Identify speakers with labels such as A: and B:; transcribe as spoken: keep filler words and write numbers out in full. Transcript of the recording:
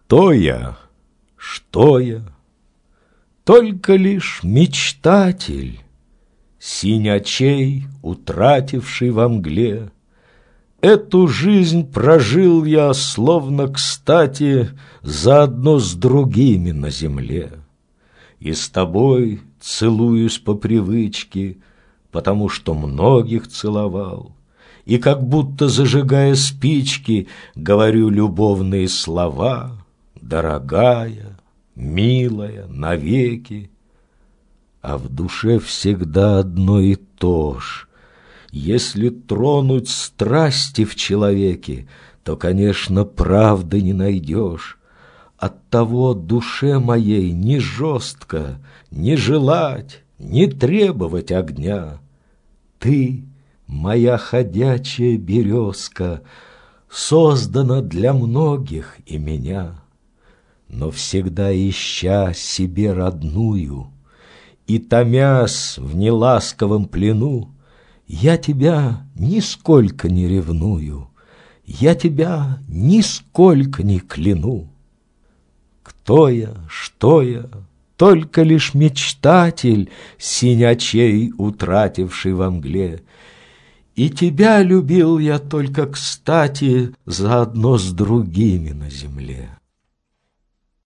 A: Кто я? Что я? Только лишь мечтатель, синь очей, утративший во мгле. Эту жизнь прожил я, словно кстати, заодно с другими на земле. И с тобой целуюсь по привычке, потому что многих целовал, и как будто, зажигая спички, говорю любовные слова: дорогая, милая, навеки. А в душе всегда одно и то ж. Если тронуть страсти в человеке, то, конечно, правды не найдешь. Оттого душе моей не жестко не желать, не требовать огня. Ты, моя ходячая березка, создана для многих и меня, но всегда ища себе родную и томясь в неласковом плену, я тебя нисколько не ревную, я тебя нисколько не кляну. Кто я, что я? Только лишь мечтатель, синь очей, утративший во мгле. И тебя любил я только кстати, заодно с другими на земле.